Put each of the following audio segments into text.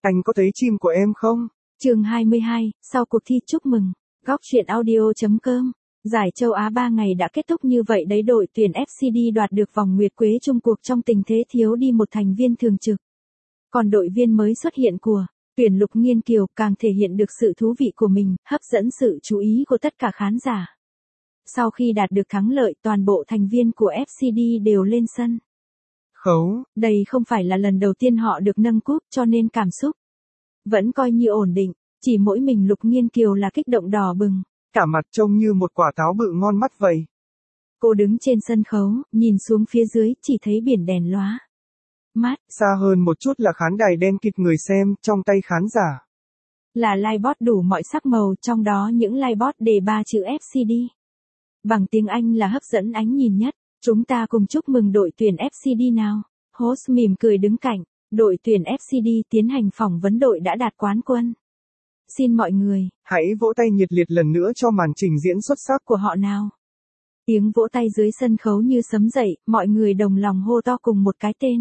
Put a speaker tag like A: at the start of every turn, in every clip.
A: Anh có thấy chim của em không?
B: Chương 22, sau cuộc thi chúc mừng. Góc truyện audio.com. Giải châu Á 3 ngày đã kết thúc như vậy đấy, đội tuyển FCD đoạt được vòng nguyệt quế chung cuộc trong tình thế thiếu đi một thành viên thường trực. Còn đội viên mới xuất hiện của tuyển Lục Nghiên Kiều càng thể hiện được sự thú vị của mình, hấp dẫn sự chú ý của tất cả khán giả. Sau khi đạt được thắng lợi, toàn bộ thành viên của FCD đều lên sân
A: Khấu.
B: Đây không phải là lần đầu tiên họ được nâng cúp, cho nên cảm xúc vẫn coi như ổn định, chỉ mỗi mình Lục Nghiên Kiều là kích động đỏ bừng.
A: Cả mặt trông như một quả táo bự ngon mắt vậy.
B: Cô đứng trên sân khấu, nhìn xuống phía dưới, chỉ thấy biển đèn lóa mắt.
A: Xa hơn một chút là khán đài đen kịt người xem, trong tay khán giả
B: là livebot đủ mọi sắc màu, trong đó những livebot đề 3 chữ FCD. Bằng tiếng Anh là hấp dẫn ánh nhìn nhất. Chúng ta cùng chúc mừng đội tuyển FCD nào. Host mỉm cười đứng cạnh. Đội tuyển FCD tiến hành phỏng vấn đội đã đạt quán quân. Xin mọi người
A: hãy vỗ tay nhiệt liệt lần nữa cho màn trình diễn xuất sắc
B: của họ nào. Tiếng vỗ tay dưới sân khấu như sấm dậy, mọi người đồng lòng hô to cùng một cái tên.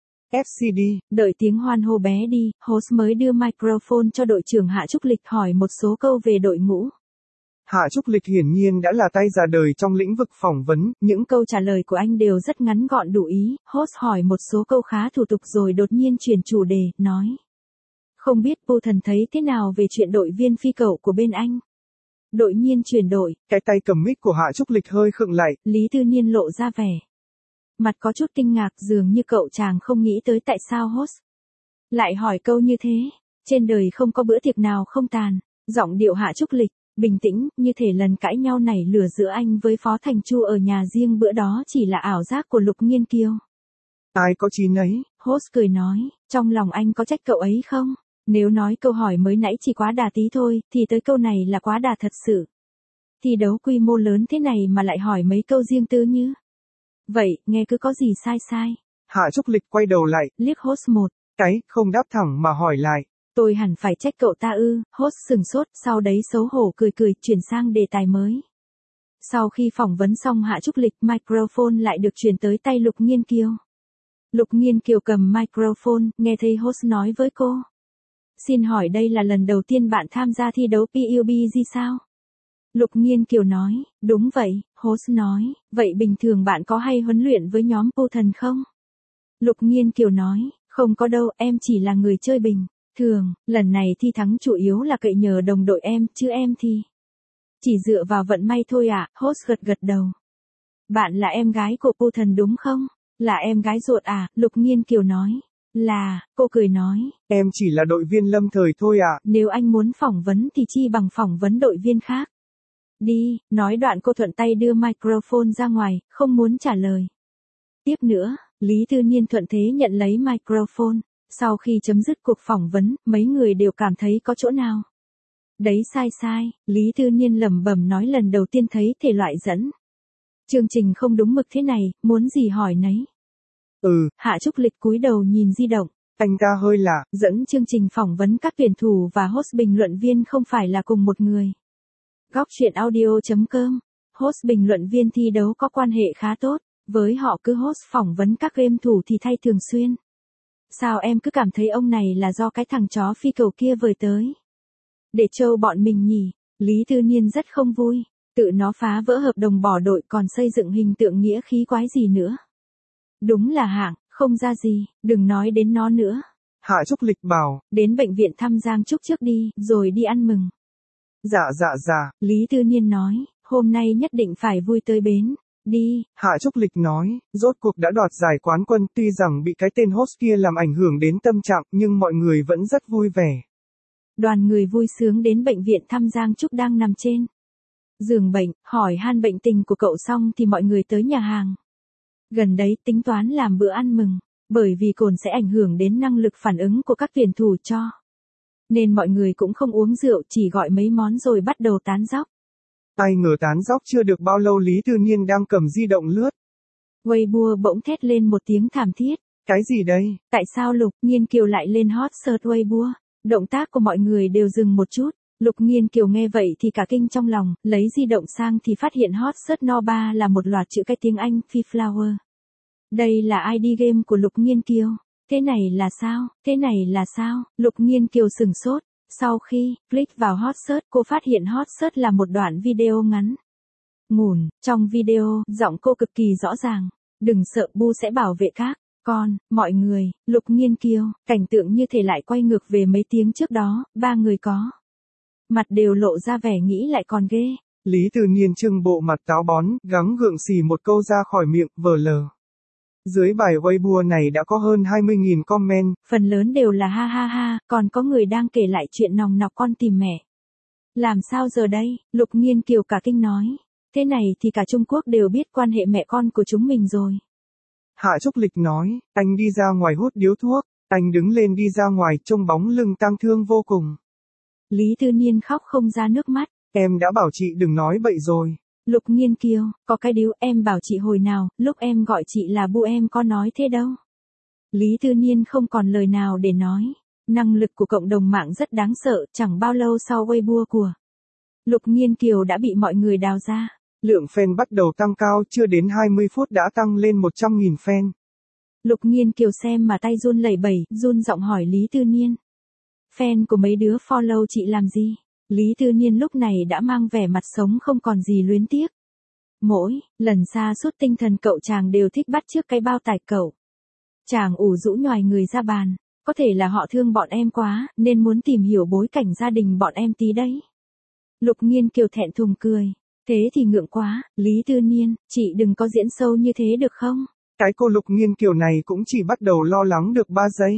A: FCD.
B: Đợi tiếng hoan hô bé đi, host mới đưa microphone cho đội trưởng Hạ Trúc Lịch hỏi một số câu về đội ngũ.
A: Hạ Trúc Lịch hiển nhiên đã là tay già đời trong lĩnh vực phỏng vấn.
B: Những câu trả lời của anh đều rất ngắn gọn đủ ý. Host hỏi một số câu khá thủ tục rồi đột nhiên chuyển chủ đề, nói. Không biết Phu Thần thấy thế nào về chuyện đội viên phi cẩu của bên anh? Đội nhiên chuyển đổi.
A: Cái tay cầm mic của Hạ Trúc Lịch hơi khựng lại.
B: Lý Tư Niên lộ ra vẻ mặt có chút kinh ngạc, dường như cậu chàng không nghĩ tới tại sao host lại hỏi câu như thế. Trên đời không có bữa tiệc nào không tàn. Giọng điệu Hạ Trúc Lịch bình tĩnh, như thể lần cãi nhau nảy lửa giữa anh với Phó Thành Chu ở nhà riêng bữa đó chỉ là ảo giác của Lục Nghiên Kiều.
A: Ai có chí nấy.
B: Host cười nói, trong lòng anh có trách cậu ấy không? Nếu nói câu hỏi mới nãy chỉ quá đà tí thôi, thì tới câu này là quá đà thật sự. Thi đấu quy mô lớn thế này mà lại hỏi mấy câu riêng tư như vậy, nghe cứ có gì sai sai.
A: Hạ Trúc Lịch quay đầu lại,
B: liếc host một
A: cái, không đáp thẳng mà hỏi lại.
B: Tôi hẳn phải trách cậu ta ư? Host sừng sốt, sau đấy xấu hổ cười cười, chuyển sang đề tài mới. Sau khi phỏng vấn xong Hạ Trúc Lịch, microphone lại được chuyển tới tay Lục Nghiên Kiều. Lục Nghiên Kiều cầm microphone, nghe thấy host nói với cô. Xin hỏi đây là lần đầu tiên bạn tham gia thi đấu PUBG sao? Lục Nghiên Kiều nói, đúng vậy. Host nói, vậy bình thường bạn có hay huấn luyện với nhóm Phu Thần không? Lục Nghiên Kiều nói, không có đâu, em chỉ là người chơi bình thường, lần này thi thắng chủ yếu là cậy nhờ đồng đội em, chứ em thì chỉ dựa vào vận may thôi ạ. Host gật gật đầu. Bạn là em gái của Phu Thần đúng không? Là em gái ruột à? Lục Nghiên Kiều nói. Là, cô cười nói. Em
A: chỉ là đội viên lâm thời thôi ạ.
B: Nếu anh muốn phỏng vấn thì chi bằng phỏng vấn đội viên khác. Đi, nói đoạn cô thuận tay đưa microphone ra ngoài, không muốn trả lời. Tiếp nữa, Lý Tư Niên thuận thế nhận lấy microphone. Sau khi chấm dứt cuộc phỏng vấn, mấy người đều cảm thấy có chỗ nào đấy sai sai. Lý Tư Niên lẩm bẩm nói lần đầu tiên thấy thể loại dẫn chương trình không đúng mực thế này, muốn gì hỏi nấy. Hạ Trúc Lịch cúi đầu nhìn di động.
A: Anh ta hơi lạ.
B: Dẫn chương trình phỏng vấn các tuyển thủ và host bình luận viên không phải là cùng một người. Góc truyện audio.com. Host bình luận viên thi đấu có quan hệ khá tốt với họ, cứ host phỏng vấn các game thủ thì thay thường xuyên. Sao em cứ cảm thấy ông này là do cái thằng chó phi cầu kia vời tới để trêu bọn mình nhỉ? Lý Tư Niên rất không vui. Tự nó phá vỡ hợp đồng bỏ đội còn xây dựng hình tượng nghĩa khí quái gì nữa. Đúng là hạng, không ra gì, đừng nói đến nó nữa.
A: Hạ Trúc Lịch bảo.
B: Đến bệnh viện thăm Giang Trúc trước đi, rồi đi ăn mừng.
A: Dạ.
B: Lý Tư Niên nói, hôm nay nhất định phải vui tới bến. Đi.
A: Hạ Trúc Lịch nói, rốt cuộc đã đoạt giải quán quân, tuy rằng bị cái tên host kia làm ảnh hưởng đến tâm trạng, nhưng mọi người vẫn rất vui vẻ.
B: Đoàn người vui sướng đến bệnh viện thăm Giang Trúc đang nằm trên giường bệnh, hỏi han bệnh tình của cậu xong thì mọi người tới nhà hàng. Gần đấy tính toán làm bữa ăn mừng, bởi vì cồn sẽ ảnh hưởng đến năng lực phản ứng của các tuyển thủ cho. Nên mọi người cũng không uống rượu, chỉ gọi mấy món rồi bắt đầu tán dóc.
A: Ai ngờ tán dóc chưa được bao lâu Lý Tư Niên đang cầm di động lướt.
B: Weibo bỗng thét lên một tiếng thảm thiết.
A: Cái gì đây?
B: Tại sao Lục Nghiên Kiều lại lên hot search Weibo? Động tác của mọi người đều dừng một chút. Lục Nghiên Kiều nghe vậy thì cả kinh trong lòng, lấy di động sang thì phát hiện hot search no 3 là một loạt chữ cái tiếng Anh, Phi Flower. Đây là ID game của Lục Nghiên Kiều. Thế này là sao? Thế này là sao? Lục Nghiên Kiều sừng sốt. Sau khi click vào hot search, cô phát hiện hot search là một đoạn video ngắn. Ngủn, trong video, giọng cô cực kỳ rõ ràng. Đừng sợ, Bu sẽ bảo vệ các con, mọi người. Lục Nghiên Kiều, cảnh tượng như thể lại quay ngược về mấy tiếng trước đó, ba người có mặt đều lộ ra vẻ nghĩ lại còn ghê.
A: Lý Tư Niên trưng bộ mặt táo bón, gắng gượng xì một câu ra khỏi miệng, vờ lờ. Dưới bài Weibo này đã có hơn 20.000 comment.
B: Phần lớn đều là ha ha ha, còn có người đang kể lại chuyện nòng nọc con tìm mẹ. Làm sao giờ đây? Lục Nghiên Kiều cả kinh nói. Thế này thì cả Trung Quốc đều biết quan hệ mẹ con của chúng mình rồi.
A: Hạ Trúc Lịch nói, anh đi ra ngoài hút điếu thuốc, anh đứng lên đi ra ngoài trông bóng lưng tang thương vô cùng.
B: Lý Tư Niên khóc không ra nước mắt.
A: Em đã bảo chị đừng nói bậy rồi.
B: Lục Nghiên Kiều, có cái điếu em bảo chị hồi nào, lúc em gọi chị là Bu em có nói thế đâu. Lý Tư Niên không còn lời nào để nói. Năng lực của cộng đồng mạng rất đáng sợ, chẳng bao lâu sau Weibo của Lục Nghiên Kiều đã bị mọi người đào ra.
A: Lượng fan bắt đầu tăng cao, chưa đến 20 phút đã tăng lên 100.000 fan.
B: Lục Nghiên Kiều xem mà tay run lẩy bẩy, run giọng hỏi Lý Tư Niên. Fan của mấy đứa follow chị làm gì? Lý Tư Niên lúc này đã mang vẻ mặt sống không còn gì luyến tiếc. Mỗi lần sa sút tinh thần cậu chàng đều thích bắt chước cái bao tải cậu. Chàng ủ rũ nhoài người ra bàn. Có thể là họ thương bọn em quá, nên muốn tìm hiểu bối cảnh gia đình bọn em tí đấy. Lục Nghiên Kiều thẹn thùng cười. Thế thì ngượng quá, Lý Tư Niên, chị đừng có diễn sâu như thế được không?
A: Cái cô Lục Nghiên Kiều này cũng chỉ bắt đầu lo lắng được 3 giây.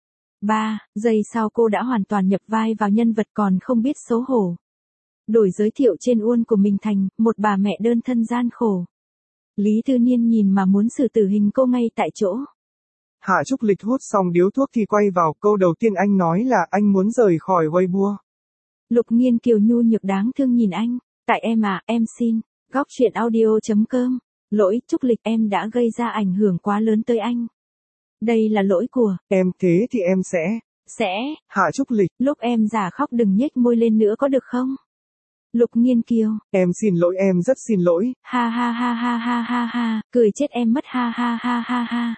B: 3 giây sau cô đã hoàn toàn nhập vai vào nhân vật còn không biết xấu hổ. Đổi giới thiệu trên uôn của mình thành một bà mẹ đơn thân gian khổ. Lý Tư Niên nhìn mà muốn xử tử hình cô ngay tại chỗ.
A: Hạ Trúc Lịch hút xong điếu thuốc thì quay vào, câu đầu tiên anh nói là anh muốn rời khỏi Weibo.
B: Lục Nghiên Kiều nhu nhược đáng thương nhìn anh. Tại em à, em xin. Góc truyện audio.com. Lỗi, Trúc Lịch, em đã gây ra ảnh hưởng quá lớn tới anh. Đây là lỗi của
A: em, thế thì em sẽ. Hạ Trúc Lịch.
B: Lúc em giả khóc đừng nhếch môi lên nữa có được không? Lục Nghiên Kiều.
A: Em xin lỗi, em rất xin lỗi.
B: Ha ha ha ha ha ha ha, cười chết em mất ha ha ha ha ha.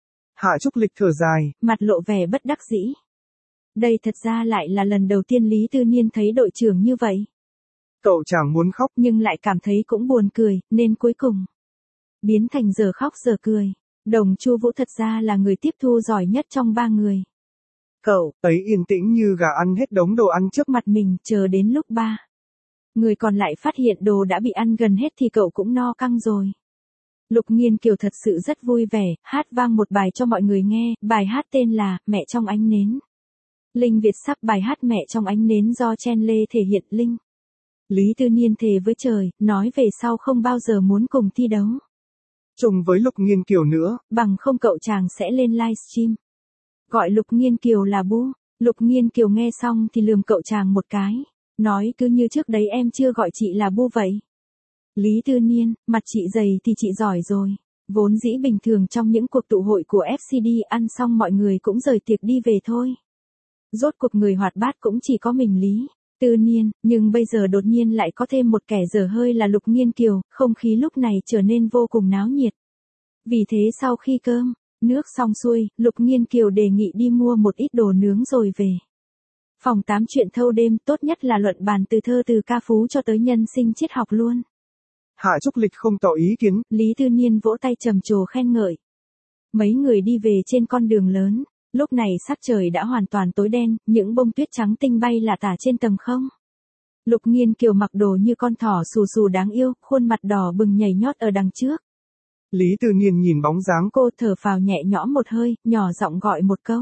A: Hạ Trúc Lịch thở dài,
B: mặt lộ vẻ bất đắc dĩ. Đây thật ra lại là lần đầu tiên Lý Tư Niên thấy đội trưởng như vậy.
A: Cậu chẳng muốn khóc
B: nhưng lại cảm thấy cũng buồn cười, nên cuối cùng biến thành giờ khóc giờ cười. Đồng Chu Vũ thật ra là người tiếp thu giỏi nhất trong ba người. Cậu
A: ấy yên tĩnh như gà ăn hết đống đồ ăn trước
B: mặt mình, chờ đến lúc ba người còn lại phát hiện đồ đã bị ăn gần hết thì cậu cũng no căng rồi. Lục Nghiên Kiều thật sự rất vui vẻ, hát vang một bài cho mọi người nghe, bài hát tên là Mẹ trong ánh nến. Linh Việt sắp bài hát Mẹ trong ánh nến do Chen Lê thể hiện. Linh Lý Tư Niên thề với trời, nói về sau không bao giờ muốn cùng thi đấu
A: chung với Lục Nghiên Kiều nữa,
B: bằng không cậu chàng sẽ lên livestream gọi Lục Nghiên Kiều là Bu. Lục Nghiên Kiều nghe xong thì lườm cậu chàng một cái, nói cứ như trước đấy em chưa gọi chị là Bu vậy. Lý Tư Niên, mặt chị dày thì chị giỏi rồi. Vốn dĩ bình thường trong những cuộc tụ hội của FCD ăn xong mọi người cũng rời tiệc đi về thôi. Rốt cuộc người hoạt bát cũng chỉ có mình Lý Tư Niên, nhưng bây giờ đột nhiên lại có thêm một kẻ dở hơi là Lục Nghiên Kiều, không khí lúc này trở nên vô cùng náo nhiệt. Vì thế sau khi cơm nước xong xuôi, Lục Nghiên Kiều đề nghị đi mua một ít đồ nướng rồi về phòng 8 chuyện thâu đêm, tốt nhất là luận bàn từ thơ từ ca phú cho tới nhân sinh triết học luôn.
A: Hạ Trúc Lịch không tỏ ý kiến.
B: Lý Tư Niên vỗ tay trầm trồ khen ngợi. Mấy người đi về trên con đường lớn. Lúc này sắc trời đã hoàn toàn tối đen, những bông tuyết trắng tinh bay lả tả trên tầng không. Lục Nghiên Kiều mặc đồ như con thỏ xù xù đáng yêu, khuôn mặt đỏ bừng nhảy nhót ở đằng trước.
A: Lý Tư Niên nhìn bóng dáng
B: cô thở phào nhẹ nhõm một hơi, nhỏ giọng gọi một câu.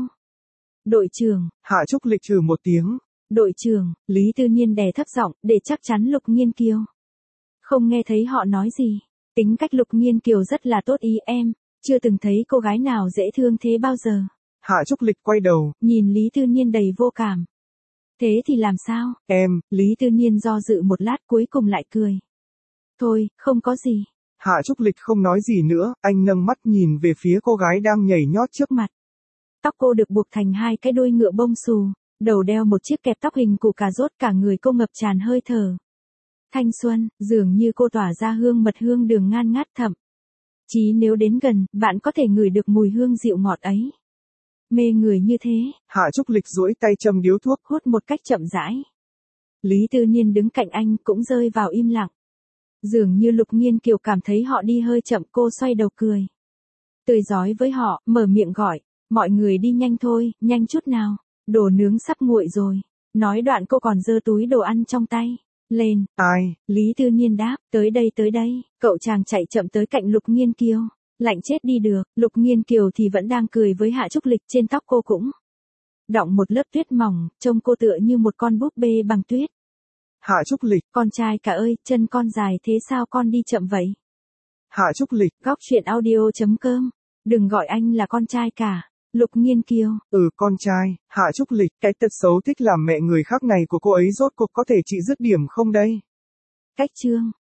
B: Đội trưởng.
A: Hạ Trúc Lịch trừ một tiếng.
B: Đội trưởng, Lý Tư Niên đè thấp giọng, để chắc chắn Lục Nghiên Kiều không nghe thấy họ nói gì. Tính cách Lục Nghiên Kiều rất là tốt ý em, chưa từng thấy cô gái nào dễ thương thế bao giờ.
A: Hạ Trúc Lịch quay đầu,
B: nhìn Lý Tư Niên đầy vô cảm. Thế thì làm sao?
A: Em,
B: Lý Tư Niên do dự một lát cuối cùng lại cười. Thôi, không có gì.
A: Hạ Trúc Lịch không nói gì nữa, anh nâng mắt nhìn về phía cô gái đang nhảy nhót trước mặt.
B: Tóc cô được buộc thành hai cái đuôi ngựa bông xù, đầu đeo một chiếc kẹp tóc hình củ cà rốt, cả người cô ngập tràn hơi thở thanh xuân, dường như cô tỏa ra hương mật hương đường ngan ngát thậm chí nếu đến gần, bạn có thể ngửi được mùi hương dịu ngọt ấy. Mê người như thế.
A: Hạ Trúc Lịch duỗi tay châm điếu thuốc,
B: Hút một cách chậm rãi. Lý Tư Niên đứng cạnh anh cũng rơi vào im lặng. Dường như Lục Nghiên Kiều cảm thấy họ đi hơi chậm, cô xoay đầu cười. Tươi rói với họ, mở miệng gọi. Mọi người đi nhanh thôi, nhanh chút nào. Đồ nướng sắp nguội rồi. Nói đoạn cô còn giơ túi đồ ăn trong tay. Lên.
A: Ai?
B: Lý Tư Niên đáp. Tới đây tới đây. Cậu chàng chạy chậm tới cạnh Lục Nghiên Kiều. Lạnh chết đi được. Lục Nghiên Kiều thì vẫn đang cười với Hạ Trúc Lịch, trên tóc cô cũng đọng một lớp tuyết mỏng, trông cô tựa như một con búp bê bằng tuyết.
A: Hạ Trúc Lịch.
B: Con trai cả ơi, chân con dài thế sao con đi chậm vậy?
A: Hạ Trúc Lịch.
B: Góc truyện audio.com. Đừng gọi anh là con trai cả. Lục Nghiên Kiều.
A: Con trai. Hạ Trúc Lịch, cái tật xấu thích làm mẹ người khác này của cô ấy rốt cuộc có thể trị dứt điểm không đây?
B: Cách chương.